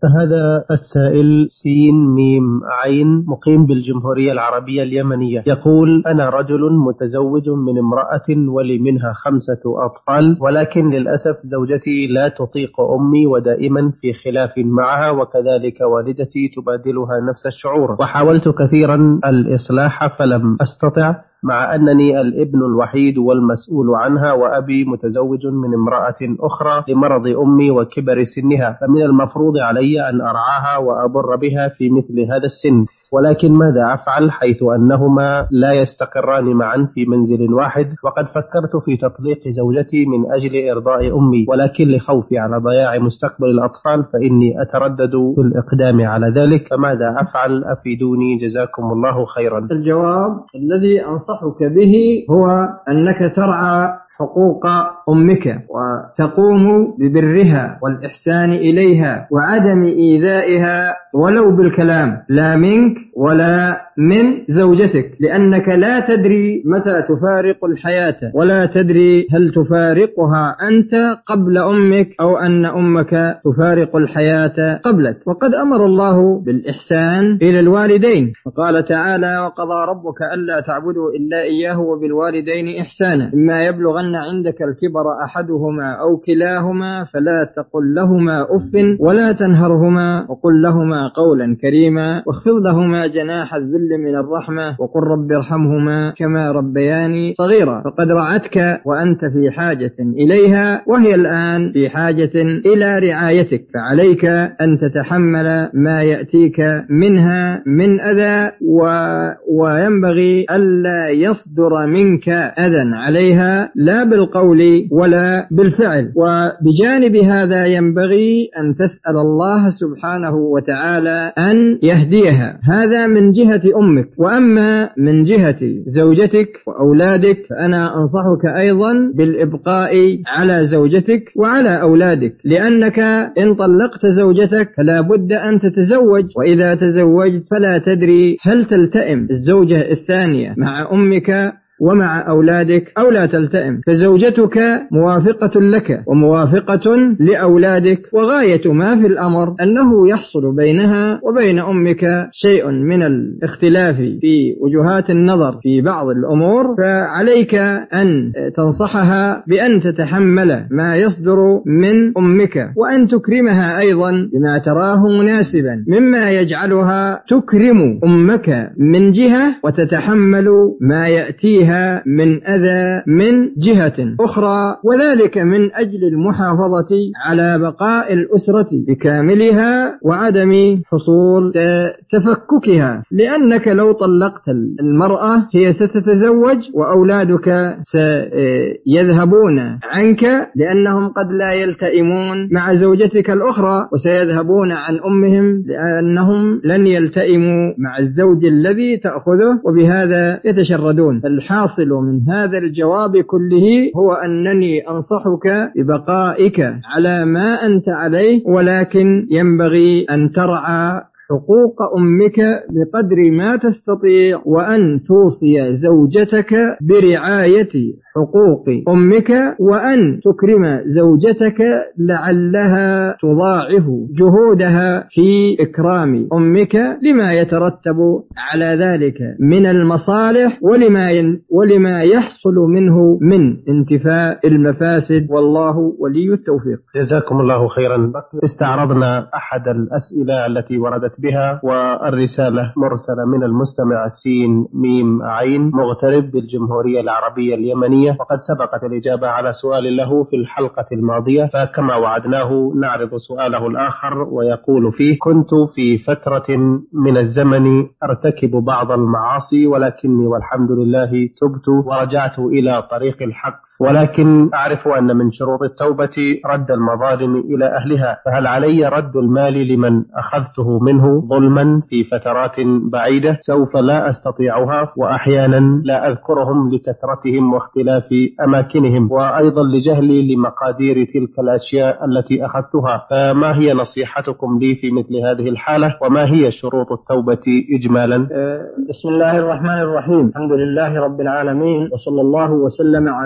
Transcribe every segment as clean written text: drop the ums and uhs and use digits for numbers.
هذا السائل سين ميم عين مقيم بالجمهورية العربية اليمنية، يقول: أنا رجل متزوج من امرأة ولي منها 5 أطفال، ولكن للأسف زوجتي لا تطيق أمي ودائما في خلاف معها، وكذلك والدتي تبادلها نفس الشعور، وحاولت كثيرا الإصلاح فلم أستطع، مع أنني الابن الوحيد والمسؤول عنها، وأبي متزوج من امرأة أخرى لمرض أمي وكبر سنها، فمن المفروض علي أن أرعاها وأبر بها في مثل هذا السن، ولكن ماذا أفعل حيث أنهما لا يستقران معا في منزل واحد؟ وقد فكرت في تطليق زوجتي من أجل إرضاء أمي، ولكن لخوفي على ضياع مستقبل الأطفال فإني أتردد في الإقدام على ذلك، فماذا أفعل؟ أفيدوني جزاكم الله خيرا. الجواب الذي أنصحك به هو أنك ترعى حقوق أمك وتقوم ببرها والإحسان إليها وعدم إيذائها ولو بالكلام، لا منك ولا من زوجتك، لأنك لا تدري متى تفارق الحياة، ولا تدري هل تفارقها أنت قبل أمك أو أن أمك تفارق الحياة قبلك. وقد أمر الله بالإحسان إلى الوالدين، وقال تعالى: وقضى ربك ألا تعبدوا إلا إياه وبالوالدين إحسانا، إما يبلغن عندك الكبر أحدهما أو كلاهما فلا تقل لهما أف ولا تنهرهما وقل لهما قولا كريما، واخفض لهما جناح الذل من الرحمة وقل رب ارحمهما كما ربياني صغيرا. فقد رعتك وأنت في حاجة إليها، وهي الآن في حاجة إلى رعايتك، فعليك أن تتحمل ما يأتيك منها من أذى، وينبغي ألا يصدر منك أذى عليها لا بالقول ولا بالفعل. وبجانب هذا ينبغي أن تسأل الله سبحانه وتعالى أن يهديها، هذا من جهة أمك. وأما من جهة زوجتك وأولادك فأنا أنصحك أيضا بالإبقاء على زوجتك وعلى أولادك، لأنك إن طلقت زوجتك فلا بد أن تتزوج، وإذا تزوجت فلا تدري هل تلتئم الزوجة الثانية مع أمك ومع أولادك أو لا تلتئم، فزوجتك موافقة لك وموافقة لأولادك، وغاية ما في الأمر أنه يحصل بينها وبين أمك شيء من الاختلاف في وجهات النظر في بعض الأمور، فعليك أن تنصحها بأن تتحمل ما يصدر من أمك، وأن تكرمها أيضا بما تراه مناسبا مما يجعلها تكرم أمك من جهة وتتحمل ما يأتيها من أذى من جهة أخرى، وذلك من أجل المحافظة على بقاء الأسرة بكاملها وعدم حصول تفككها، لأنك لو طلقت المرأة هي ستتزوج وأولادك سيذهبون عنك، لأنهم قد لا يلتئمون مع زوجتك الأخرى، وسيذهبون عن أمهم لأنهم لن يلتئموا مع الزوج الذي تأخذه، وبهذا يتشردون. الحاصل من هذا الجواب كله هو أنني أنصحك ببقائك على ما أنت عليه، ولكن ينبغي أن ترعى حقوق أمك بقدر ما تستطيع، وأن توصي زوجتك برعاية حقوق أمك، وأن تكرم زوجتك لعلها تضاعف جهودها في إكرام أمك لما يترتب على ذلك من المصالح ولما يحصل منه من انتفاء المفاسد، والله ولي التوفيق. جزاكم الله خيرا. استعرضنا أحد الأسئلة التي وردت بها، والرسالة مرسلة من المستمع سين ميم عين مغترب بالجمهورية العربية اليمنية، وقد سبقت الإجابة على سؤال له في الحلقة الماضية، فكما وعدناه نعرض سؤاله الآخر، ويقول فيه: كنت في فترة من الزمن أرتكب بعض المعاصي، ولكني والحمد لله تبت ورجعت إلى طريق الحق، ولكن أعرف أن من شروط التوبة رد المظالم إلى أهلها، فهل علي رد المال لمن أخذته منه ظلما في فترات بعيدة سوف لا أستطيعها، وأحيانا لا أذكرهم لكثرتهم واختلاف أماكنهم، وأيضا لجهلي لمقادير تلك الأشياء التي أخذتها، فما هي نصيحتكم لي في مثل هذه الحالة، وما هي شروط التوبة إجمالا؟ بسم الله الرحمن الرحيم، الحمد لله رب العالمين، وصلى الله وسلم على نبي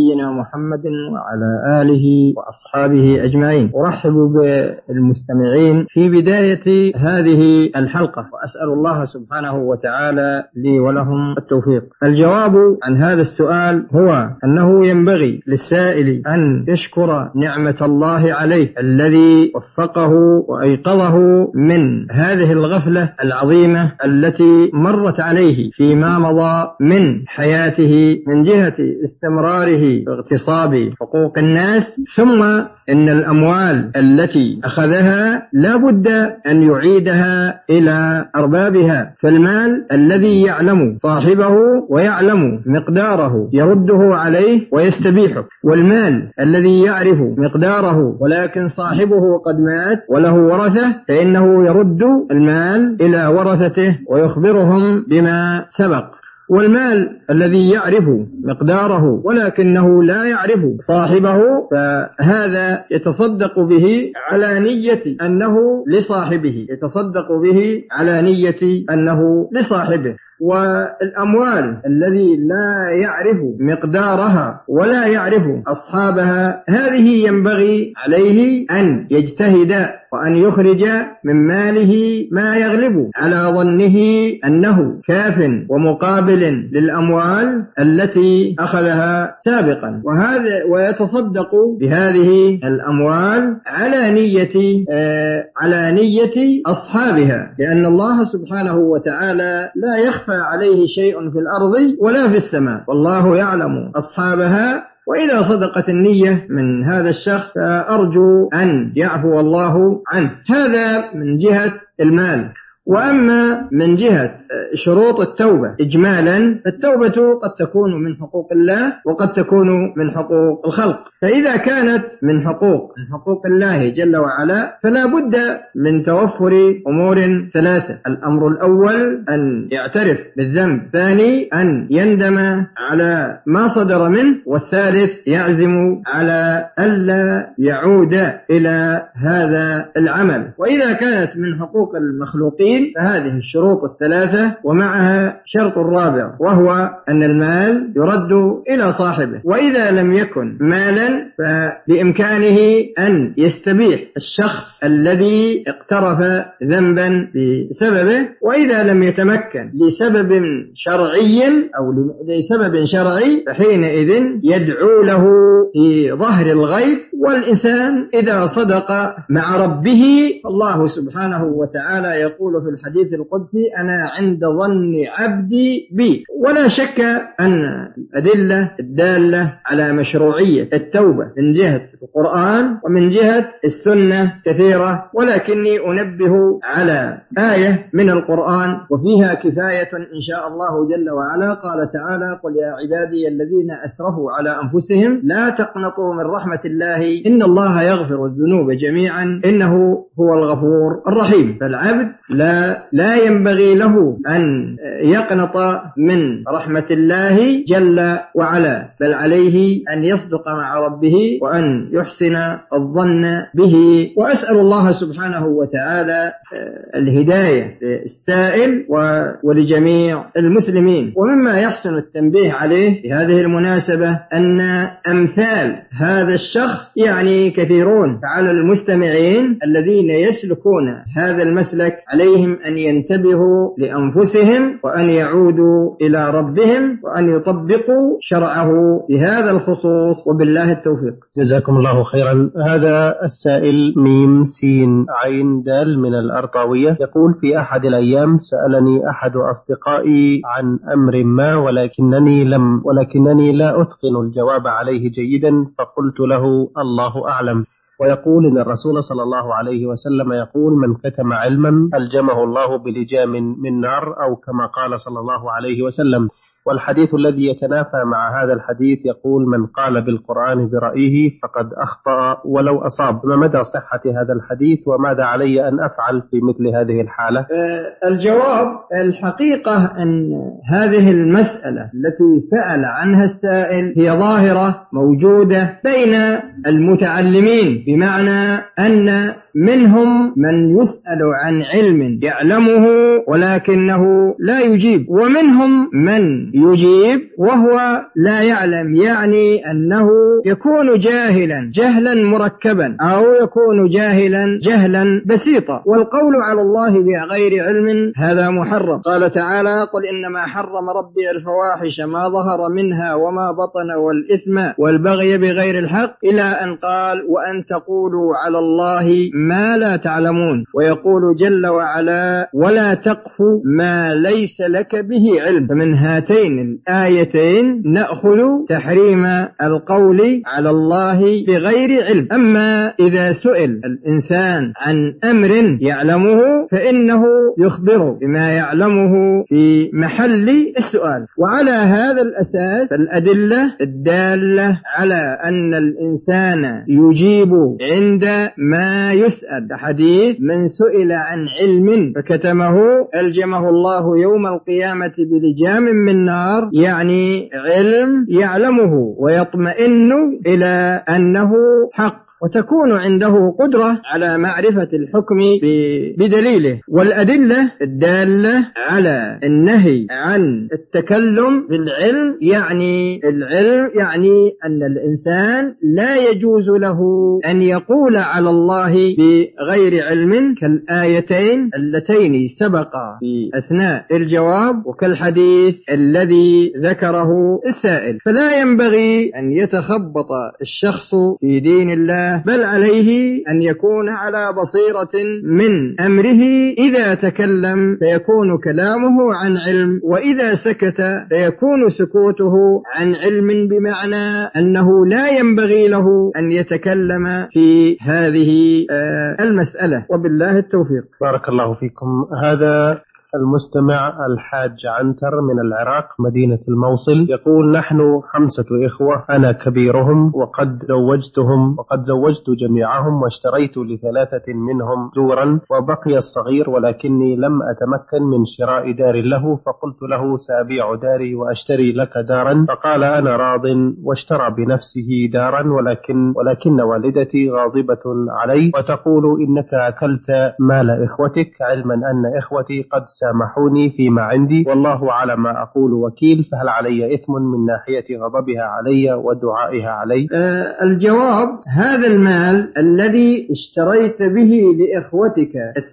نبينا محمد وعلى آله وأصحابه أجمعين. أرحب بالمستمعين في بداية هذه الحلقة، وأسأل الله سبحانه وتعالى لي ولهم التوفيق. الجواب عن هذا السؤال هو أنه ينبغي للسائل أن يشكر نعمة الله عليه الذي وفقه وأيقظه من هذه الغفلة العظيمة التي مرت عليه فيما مضى من حياته من جهة استمراره باغتصاب حقوق الناس، ثم إن الأموال التي أخذها لا بد أن يعيدها إلى أربابها، فالمال الذي يعلم صاحبه ويعلم مقداره يرده عليه ويستبيحه، والمال الذي يعرف مقداره ولكن صاحبه قد مات وله ورثة فإنه يرد المال إلى ورثته ويخبرهم بما سبق. والمال الذي يعرف مقداره ولكنه لا يعرف صاحبه فهذا يتصدق به على نية أنه لصاحبه، يتصدق به على نية أنه لصاحبه. والأموال الذي لا يعرف مقدارها ولا يعرف أصحابها هذه ينبغي عليه أن يجتهد وأن يخرج من ماله ما يغلب على ظنه أنه كاف ومقابل للأموال التي أخذها سابقا، ويتصدق بهذه الأموال على نية أصحابها، لأن الله سبحانه وتعالى لا يخفى عليه شيء في الأرض ولا في السماء، والله يعلم أصحابها. وإذا صدقت النية من هذا الشخص فأرجو أن يعفو الله عنه. هذا من جهة المال. وأما من جهة شروط التوبة إجمالا، فالتوبة قد تكون من حقوق الله وقد تكون من حقوق الخلق، فإذا كانت من حقوق الله جل وعلا فلا بد من توفر أمور ثلاثة. الأمر الأول أن يعترف بالذنب، الثاني أن يندم على ما صدر منه، والثالث يعزم على ألا يعود إلى هذا العمل. وإذا كانت من حقوق المخلوقين فهذه الشروط الثلاثة ومعها شرط رابع، وهو أن المال يرد إلى صاحبه. وإذا لم يكن مالا فبإمكانه أن يستبيح الشخص الذي اقترف ذنبا بسببه. وإذا لم يتمكن لسبب شرعي فحينئذ يدعو له في ظهر الغيب. والإنسان إذا صدق مع ربه الله سبحانه وتعالى يقول في الحديث القدسي: أنا عند ظن عبدي بي. ولا شك أن الأدلة الدالة على مشروعية التوبة من جهة القرآن ومن جهة السنة كثيرة، ولكني أنبه على آية من القرآن وفيها كفاية إن شاء الله جل وعلا. قال تعالى: قل يا عبادي الذين أسرفوا على أنفسهم لا تقنطوا من رحمة الله إن الله يغفر الذنوب جميعا إنه هو الغفور الرحيم. فالعبد لا ينبغي له أن يقنط من رحمة الله جل وعلا، بل عليه أن يصدق مع ربه وأن يحسن الظن به. وأسأل الله سبحانه وتعالى الهداية للسائل ولجميع المسلمين. ومما يحسن التنبيه عليه في هذه المناسبة أن أمثال هذا الشخص يعني كثيرون، فعلى المستمعين الذين يسلكون هذا المسلك عليهم أن ينتبهوا لأنفسهم وأن يعودوا إلى ربهم وأن يطبقوا شرعه بهذا الخصوص، وبالله التوفيق. جزاكم الله خيرا. هذا السائل ميم سين عين دال من الأرطاوية يقول: في أحد الأيام سألني أحد أصدقائي عن أمر ما ولكنني لا أتقن الجواب عليه جيدا، فقلت له: الله أعلم. ويقول إن الرسول صلى الله عليه وسلم يقول: من كتم علما ألجمه الله بلجام من نار، أو كما قال صلى الله عليه وسلم. والحديث الذي يتنافى مع هذا الحديث يقول: من قال بالقرآن برأيه فقد أخطأ ولو أصاب. ما مدى صحة هذا الحديث وماذا علي أن أفعل في مثل هذه الحالة؟ الجواب: الحقيقة أن هذه المسألة التي سأل عنها السائل هي ظاهرة موجودة بين المتعلمين، بمعنى أن منهم من يسأل عن علم يعلمه ولكنه لا يجيب، ومنهم من يجيب وهو لا يعلم، يعني أنه يكون جاهلا جهلا مركبا أو يكون جاهلا جهلا بسيطا. والقول على الله بغير علم هذا محرم. قال تعالى: قل إنما حرم ربي الفواحش ما ظهر منها وما بطن والإثم والبغي بغير الحق، إلى أن قال: وأن تقولوا على الله ما لا تعلمون. ويقول جل وعلا: ولا تقف ما ليس لك به علم. فمن هاتين الآيتين نأخذ تحريم القول على الله بغير علم. أما إذا سئل الإنسان عن أمر يعلمه فإنه يخبر بما يعلمه في محل السؤال. وعلى هذا الأساس الأدلة الدالة على أن الإنسان يجيب عند ما يسأل. حديث: من سئل عن علم فكتمه ألجمه الله يوم القيامة بلجام من نار، يعني علم يعلمه ويطمئن إلى أنه حق، وتكون عنده قدرة على معرفة الحكم بدليله. والأدلة الدالة على النهي عن التكلم بالعلم، يعني العلم يعني أن الإنسان لا يجوز له أن يقول على الله بغير علم، كالآيتين اللتين سبقا في أثناء الجواب وكالحديث الذي ذكره السائل. فلا ينبغي أن يتخبط الشخص في دين الله، بل عليه أن يكون على بصيرة من أمره. إذا تكلم فيكون كلامه عن علم، وإذا سكت فيكون سكوته عن علم، بمعنى أنه لا ينبغي له أن يتكلم في هذه المسألة. وبالله التوفيق. بارك الله فيكم. هذا المستمع الحاج عنتر من العراق مدينة الموصل يقول: نحن 5 إخوة، أنا كبيرهم، وقد زوجت جميعهم واشتريت ل3 منهم دورا، وبقي الصغير ولكني لم أتمكن من شراء دار له، فقلت له: سأبيع داري وأشتري لك دارا، فقال: أنا راض، واشترى بنفسه دارا، ولكن والدتي غاضبة علي وتقول: إنك أكلت مال إخوتك، علما أن إخوتي قد سامحوني فيما عندي، والله على ما أقول وكيل، فهل علي إثم من ناحية غضبها علي ودعائها علي؟ الجواب: هذا المال الذي اشتريت به لإخوتك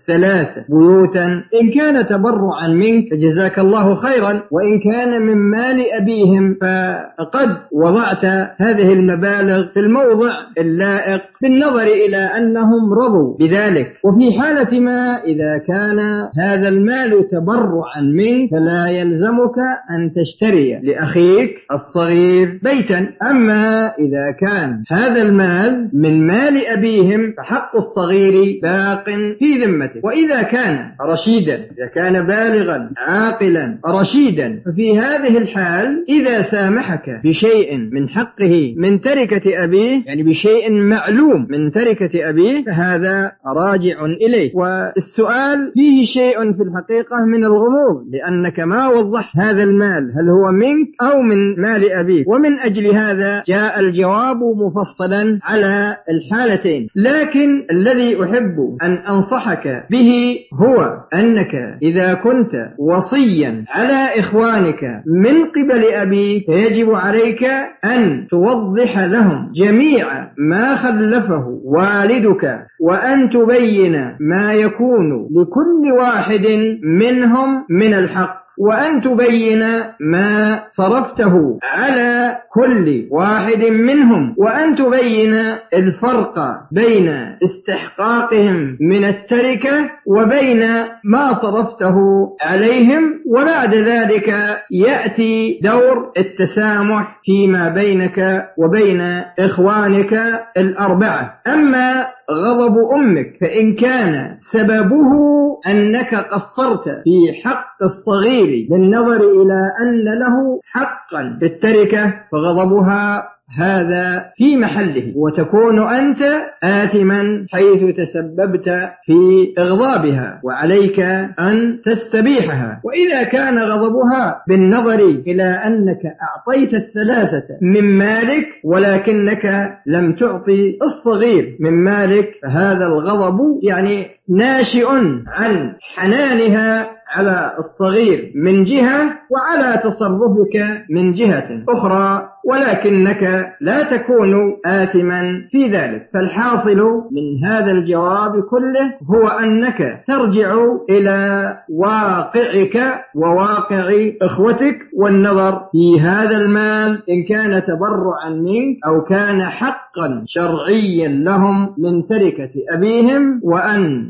3 بيوتا، إن كان تبرعا منك فجزاك الله خيرا، وإن كان من مال أبيهم فقد وضعت هذه المبالغ في الموضع اللائق بالنظر إلى أنهم رضوا بذلك. وفي حالة ما إذا كان هذا المال تبرعا منك فلا يلزمك أن تشتري لأخيك الصغير بيتا. أما إذا كان هذا المال من مال أبيهم فحق الصغير باق في ذمتك. وإذا كان رشيدا، إذا كان بالغا عاقلا رشيدا، ففي هذه الحال إذا سامحك بشيء من حقه من تركة أبيه، يعني بشيء معلوم من تركة أبيه، فهذا راجع إليه. والسؤال فيه شيء في الحقيقة من الغموض، لأنك ما وضحت هذا المال هل هو منك أو من مال أبيك، ومن أجل هذا جاء الجواب مفصلا على الحالتين. لكن الذي أحب أن أنصحك به هو أنك إذا كنت وصيا على إخوانك من قبل أبيك فيجب عليك أن توضح لهم جميع ما خلفه والدك، وأن تبين ما يكون لكل واحد منهم من الحق، وأن تبين ما صرفته على كل واحد منهم، وأن تبين الفرق بين استحقاقهم من التركة وبين ما صرفته عليهم. وبعد ذلك يأتي دور التسامح فيما بينك وبين إخوانك 4. أما غضب أمك فإن كان سببه أنك قصرت في حق الصغير بالنظر إلى أن له حقا في التركة فغضبها هذا في محله، وتكون أنت آثما حيث تسببت في إغضابها، وعليك أن تستبيحها. وإذا كان غضبها بالنظر إلى أنك أعطيت الثلاثة من مالك ولكنك لم تعطي الصغير من مالك، فهذا الغضب يعني ناشئ عن حنانها على الصغير من جهة وعلى تصرفك من جهة أخرى، ولكنك لا تكون آثما في ذلك. فالحاصل من هذا الجواب كله هو أنك ترجع إلى واقعك وواقع إخوتك والنظر في هذا المال إن كان تبرعا منك أو كان حقا شرعيا لهم من تركة أبيهم، وأن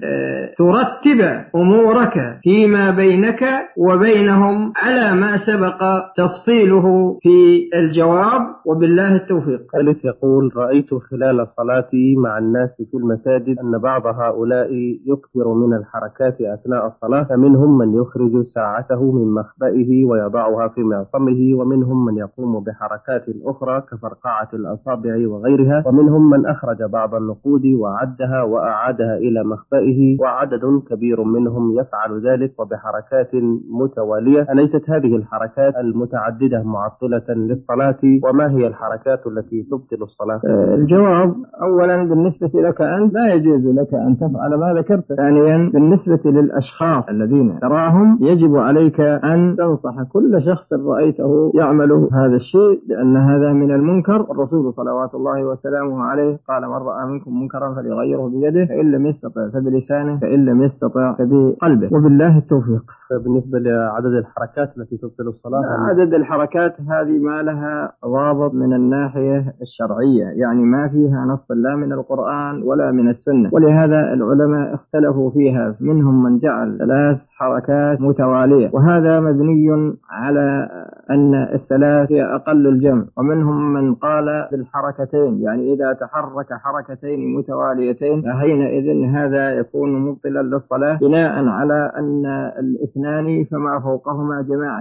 ترتب أمورك فيما بينك وبينهم على ما سبق تفصيله في الجواب. وبالله التوفيق. ثالث يقول: رأيت خلال صلاتي مع الناس في المساجد أن بعض هؤلاء يكثر من الحركات أثناء الصلاة، فمنهم من يخرج ساعته من مخبئه ويضعها في معصمه، ومنهم من يقوم بحركات أخرى كفرقعة الأصابع وغيرها، ومنهم من أخرج بعض النقود وعدها وأعادها إلى مخبئه، وعدد كبير منهم يفعل ذلك وبحركات متوالية. أليست هذه الحركات المتعددة معطلة للصلاة؟ وما هي الحركات التي تبطل الصلاة؟ الجواب: أولا بالنسبة لك أنت لا يجوز لك أن تفعل ما ذكرت. ثانيا بالنسبة للأشخاص الذين تراهم يجب عليك أن تنصح كل شخص رأيته يعمل هذا الشيء، لأن هذا من المنكر. الرسول صلوات الله وسلامه عليه قال: من رأى منكم منكرا فليغيره بيده، فإن لم يستطع فبلسانه، فإن لم يستطع فبقلبه. وبالله التوفيق. بالنسبة لعدد الحركات التي تبطل الصلاة، عدد الحركات هذه ما لها ضابط من الناحية الشرعية، يعني ما فيها نص لا من القرآن ولا من السنة، ولهذا العلماء اختلفوا فيها. منهم من جعل 3 حركات متوالية، وهذا مبني على أن الثلاث هي أقل الجمع، ومنهم من قال بالحركتين، يعني إذا تحرك حركتين متواليتين فحينئذ هذا يكون مبطلا للصلاة، بناء على أن الاثنان فما فوقهما جماعة،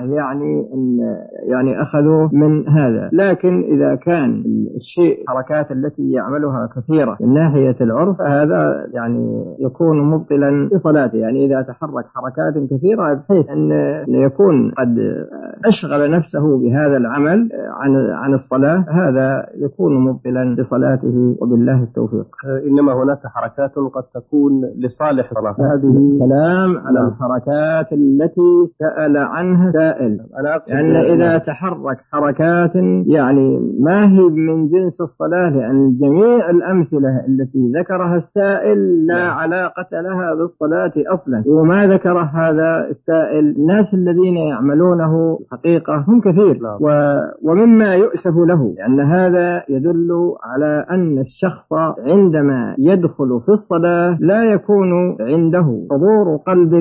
يعني أخذوا من هذا. لكن إذا كان الشيء حركات التي يعملها كثيرة من ناحية العرف، هذا يعني يكون مبطلا لصلاته، يعني إذا تحرك حركات كثيرة بحيث أن يكون قد أشغل نفسه بهذا العمل عن الصلاة، هذا يكون مبطلا لصلاته. وبالله التوفيق. إنما هناك حركات قد تكون لصالح الصلاة. هذه كلام على الحركات التي سأل عنها سائل، لأن إذا تحرك حركات يعني ما هي من جنس الصلاة، لأن جميع الأمثلة التي ذكرها السائل لا علاقة لها بالصلاة أصلا. وما ذكر هذا السائل الناس الذين يعملونه حقيقة هم كثير، ومما يؤسف له، لأن هذا يدل على أن الشخص عندما يدخل في الصلاة لا يكون عنده حضور قلب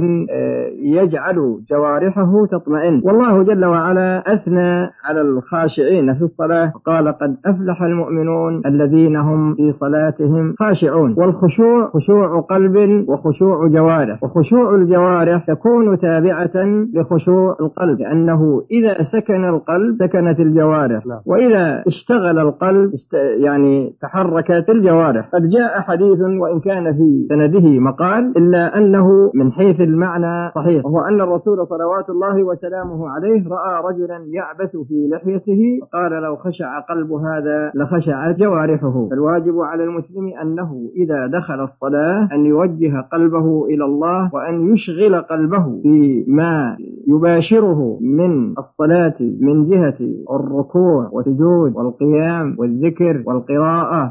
يجعل جوارحه تطمئن. والله جل وعلا أثنى على الخاشعين في الصلاة قال: قد أفلح المؤمنون الذين هم في صلاتهم خاشعون. والخشوع خشوع قلب وخشوع جوارح، وخشوع الجوارح تكون تابعة لخشوع القلب، لأنه إذا سكن القلب سكنت الجوارح، وإذا اشتغل القلب يعني تحركت الجوارح. قد جاء حديث وإن كان في سنده مقال إلا أنه من حيث المعنى صحيح، وهو أن الرسول صلوات الله وسلامه عليه رأى رجلا يعبث في لحيته فقال: لو خشع قلب هذا لخشعت جوارحه. فالواجب على المسلم أنه إذا دخل الصلاة أن يوجه قلبه إلى الله، وأن يشغل قلبه بما يباشره من الصلاة من جهة الركوع والسجود والقيام والذكر والقراءة،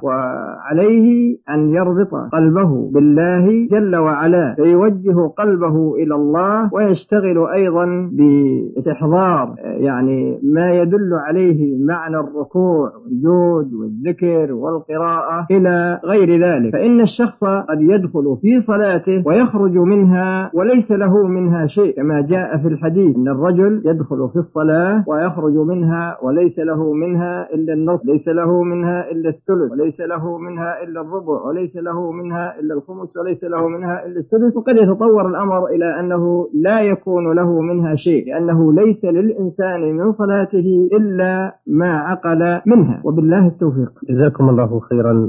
وعليه أن يربط قلبه بالله جل وعلا، فيوجه قلبه إلى الله، ويشتغل أيضا باستحضار يعني ما يدل عليه معنى الركوع والسجود والذكر والقراءة إلى غير ذلك. فإن الشخص قد يدخل في صلاته ويخرج منها وليس له منها شيء، كما جاء في الحديث أن الرجل يدخل في الصلاة الصلاة ويخرج منها وليس له منها إلا النصف، ليس له منها إلا الثلث، وليس له منها إلا الربع، وليس له منها إلا الخمس، وليس له منها إلا السدس، وقد يتطور الأمر إلى أنه لا يكون له منها شيء، لأنه ليس للإنسان من صلاته إلا ما عقل منها. وبالله التوفيق. جزاكم الله خيرا